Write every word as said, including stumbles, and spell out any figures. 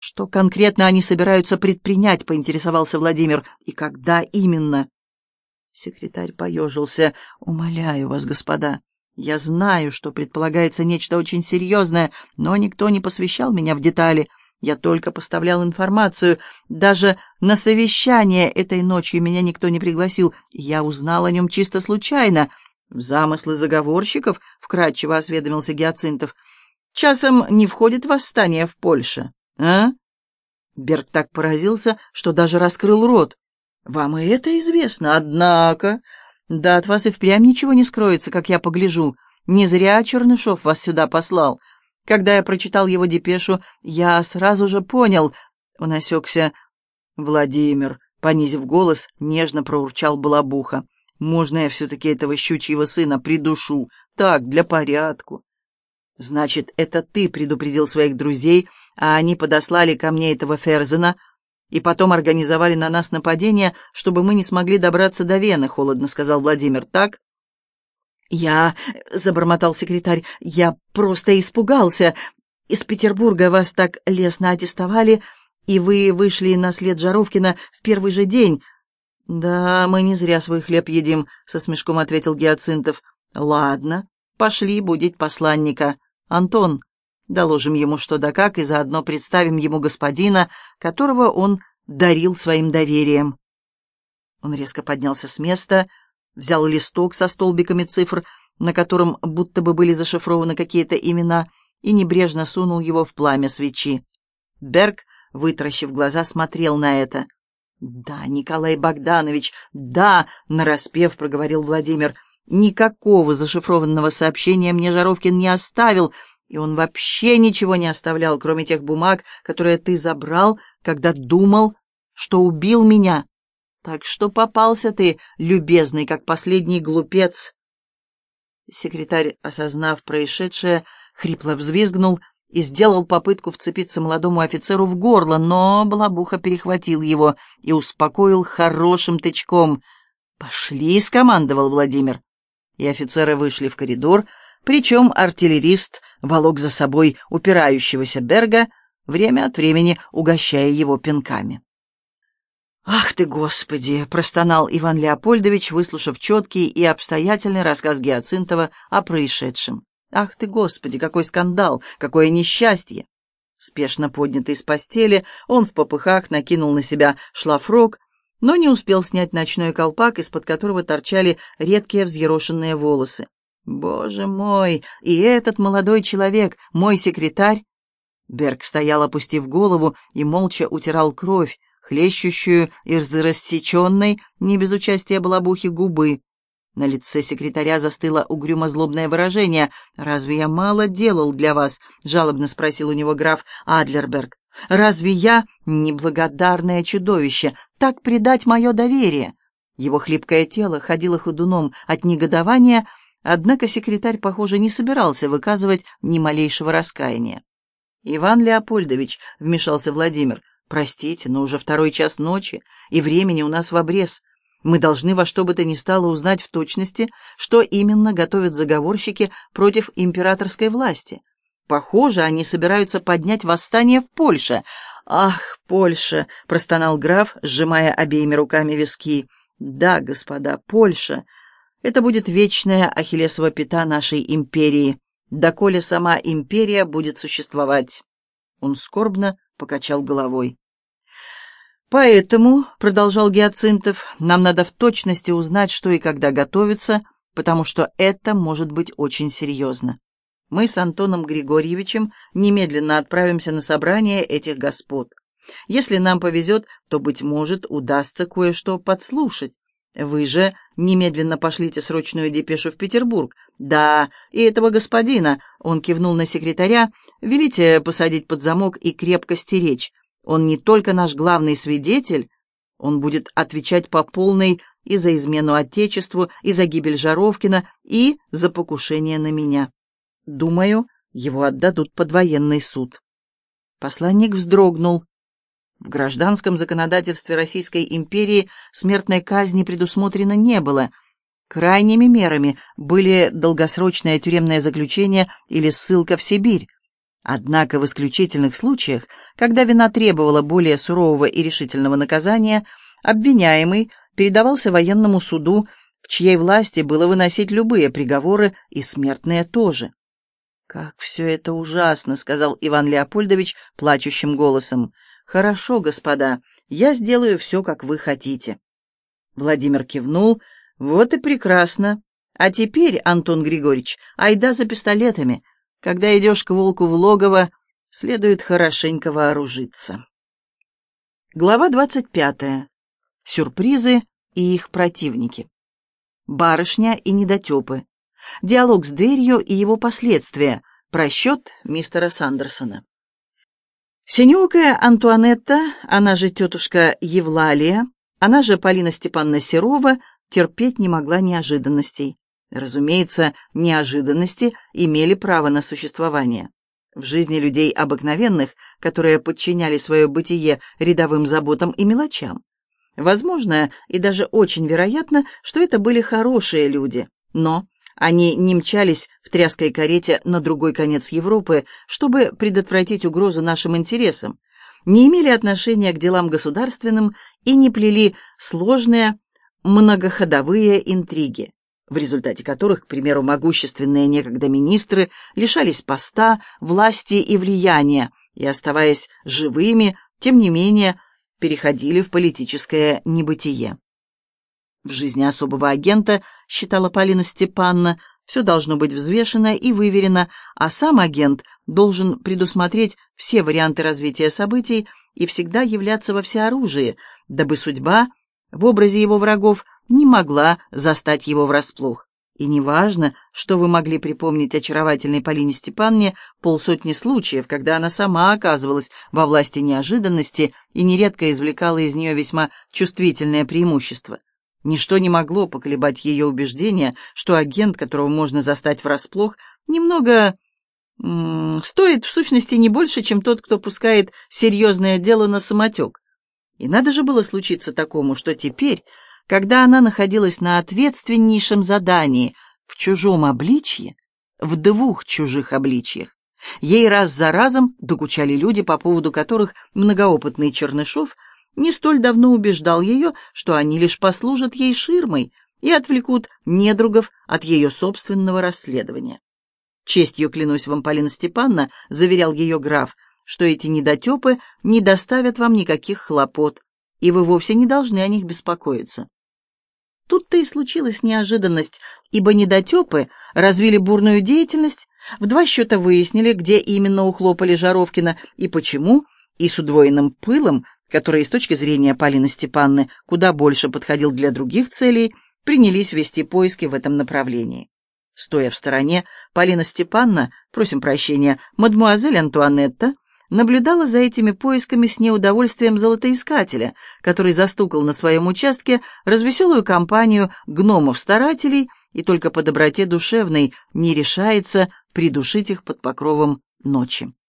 «Что конкретно они собираются предпринять?» — поинтересовался Владимир. «И когда именно?» Секретарь поежился. «Умоляю вас, господа, я знаю, что предполагается нечто очень серьезное, но никто не посвящал меня в детали. Я только поставлял информацию. Даже на совещание этой ночью меня никто не пригласил. Я узнал о нем чисто случайно. В замыслы заговорщиков?» — вкратчиво осведомился Гиацинтов. «Часом не входит восстание в Польше, а?» Берг так поразился, что даже раскрыл рот. «Вам и это известно, однако...» «Да от вас и впрямь ничего не скроется, как я погляжу. Не зря Чернышов вас сюда послал. Когда я прочитал его депешу, я сразу же понял...» Он осекся. «Владимир», — понизив голос, нежно проурчал Балабуха. «Можно я все-таки этого щучьего сына придушу? Так, для порядку». «Значит, это ты предупредил своих друзей, а они подослали ко мне этого Ферзена и потом организовали на нас нападение, чтобы мы не смогли добраться до Вены», — холодно сказал Владимир. «Так?» «Я...» — забормотал секретарь. «Я просто испугался. Из Петербурга вас так лестно аттестовали, и вы вышли на след Жаровкина в первый же день». «Да, мы не зря свой хлеб едим», — со смешком ответил Гиацинтов. «Ладно, пошли будить посланника. Антон, доложим ему что да как и заодно представим ему господина, которого он дарил своим доверием». Он резко поднялся с места, взял листок со столбиками цифр, на котором будто бы были зашифрованы какие-то имена, и небрежно сунул его в пламя свечи. Берг, вытаращив глаза, смотрел на это. «Да, Николай Богданович, да!» — нараспев проговорил Владимир. «Никакого зашифрованного сообщения мне Жаровкин не оставил, и он вообще ничего не оставлял, кроме тех бумаг, которые ты забрал, когда думал, что убил меня. Так что попался ты, любезный, как последний глупец». Секретарь, осознав происшедшее, хрипло взвизгнул и сделал попытку вцепиться молодому офицеру в горло, но Балабуха перехватил его и успокоил хорошим тычком. «Пошли», — скомандовал Владимир. И офицеры вышли в коридор, причем артиллерист волок за собой упирающегося Берга, время от времени угощая его пинками. «Ах ты, Господи!» — простонал Иван Леопольдович, выслушав четкий и обстоятельный рассказ Гиацинтова о происшедшем. «Ах ты, Господи, какой скандал, какое несчастье!» Спешно поднятый с постели, он в попыхах накинул на себя шлафрок, но не успел снять ночной колпак, из-под которого торчали редкие взъерошенные волосы. «Боже мой! И этот молодой человек, мой секретарь!» Берг стоял, опустив голову, и молча утирал кровь, хлещущую из рассеченной, не без участия Балабухи, губы. На лице секретаря застыло угрюмо-злобное выражение. «Разве я мало делал для вас?» — жалобно спросил у него граф Адлерберг. «Разве я неблагодарное чудовище? Так предать мое доверие?» Его хлипкое тело ходило ходуном от негодования, однако секретарь, похоже, не собирался выказывать ни малейшего раскаяния. «Иван Леопольдович», — вмешался Владимир, — «простите, но уже второй час ночи, и времени у нас в обрез. Мы должны во что бы то ни стало узнать в точности, что именно готовят заговорщики против императорской власти. Похоже, они собираются поднять восстание в Польше». «Ах, Польша!» — простонал граф, сжимая обеими руками виски. «Да, господа, Польша. Это будет вечная ахиллесова пята нашей империи, доколе сама империя будет существовать». Он скорбно покачал головой. «Поэтому, — продолжал Гиацинтов, — нам надо в точности узнать, что и когда готовится, потому что это может быть очень серьезно. Мы с Антоном Григорьевичем немедленно отправимся на собрание этих господ. Если нам повезет, то, быть может, удастся кое-что подслушать. Вы же немедленно пошлите срочную депешу в Петербург. Да, и этого господина, — он кивнул на секретаря, — велите посадить под замок и крепко стеречь. Он не только наш главный свидетель, он будет отвечать по полной и за измену Отечеству, и за гибель Жаровкина, и за покушение на меня. Думаю, его отдадут под военный суд». Посланник вздрогнул. В гражданском законодательстве Российской империи смертной казни предусмотрено не было. Крайними мерами были долгосрочное тюремное заключение или ссылка в Сибирь. Однако в исключительных случаях, когда вина требовала более сурового и решительного наказания, обвиняемый передавался военному суду, в чьей власти было выносить любые приговоры, и смертные тоже. «Как все это ужасно!» — сказал Иван Леопольдович плачущим голосом. «Хорошо, господа, я сделаю все, как вы хотите». Владимир кивнул. «Вот и прекрасно. А теперь, Антон Григорьевич, айда за пистолетами. Когда идешь к волку в логово, следует хорошенько вооружиться». Глава двадцать пятая. Сюрпризы и их противники. Барышня и недотепы. Диалог с дверью и его последствия. Просчет мистера Сандерсона. Синеокая Антуанетта, она же тетушка Евлалия, она же Полина Степановна Серова, терпеть не могла неожиданностей. Разумеется, неожиданности имели право на существование. В жизни людей обыкновенных, которые подчиняли свое бытие рядовым заботам и мелочам. Возможно, и даже очень вероятно, что это были хорошие люди, но они не мчались в тряской карете на другой конец Европы, чтобы предотвратить угрозу нашим интересам, не имели отношения к делам государственным и не плели сложные многоходовые интриги, в результате которых, к примеру, могущественные некогда министры лишались поста, власти и влияния и, оставаясь живыми, тем не менее, переходили в политическое небытие. В жизни особого агента, считала Полина Степановна, все должно быть взвешено и выверено, а сам агент должен предусмотреть все варианты развития событий и всегда являться во всеоружии, дабы судьба в образе его врагов не могла застать его врасплох. И неважно, что вы могли припомнить очаровательной Полине Степановне полсотни случаев, когда она сама оказывалась во власти неожиданности и нередко извлекала из нее весьма чувствительное преимущество. Ничто не могло поколебать ее убеждение, что агент, которого можно застать врасплох, немного м- стоит в сущности не больше, чем тот, кто пускает серьезное дело на самотек. И надо же было случиться такому, что теперь, когда она находилась на ответственнейшем задании в чужом обличье, в двух чужих обличьях, ей раз за разом докучали люди, по поводу которых многоопытный Чернышов не столь давно убеждал ее, что они лишь послужат ей ширмой и отвлекут недругов от ее собственного расследования. «Честью клянусь вам, Полина Степановна», — заверял ее граф, «что эти недотепы не доставят вам никаких хлопот, и вы вовсе не должны о них беспокоиться». Тут-то и случилась неожиданность, ибо недотепы развили бурную деятельность, в два счета выяснили, где именно ухлопали Жаровкина и почему, и с удвоенным пылом, который с точки зрения Полины Степановны куда больше подходил для других целей, принялись вести поиски в этом направлении. Стоя в стороне, Полина Степановна, просим прощения, мадмуазель Антуанетта, наблюдала за этими поисками с неудовольствием золотоискателя, который застукал на своем участке развеселую компанию гномов-старателей и только по доброте душевной не решается придушить их под покровом ночи.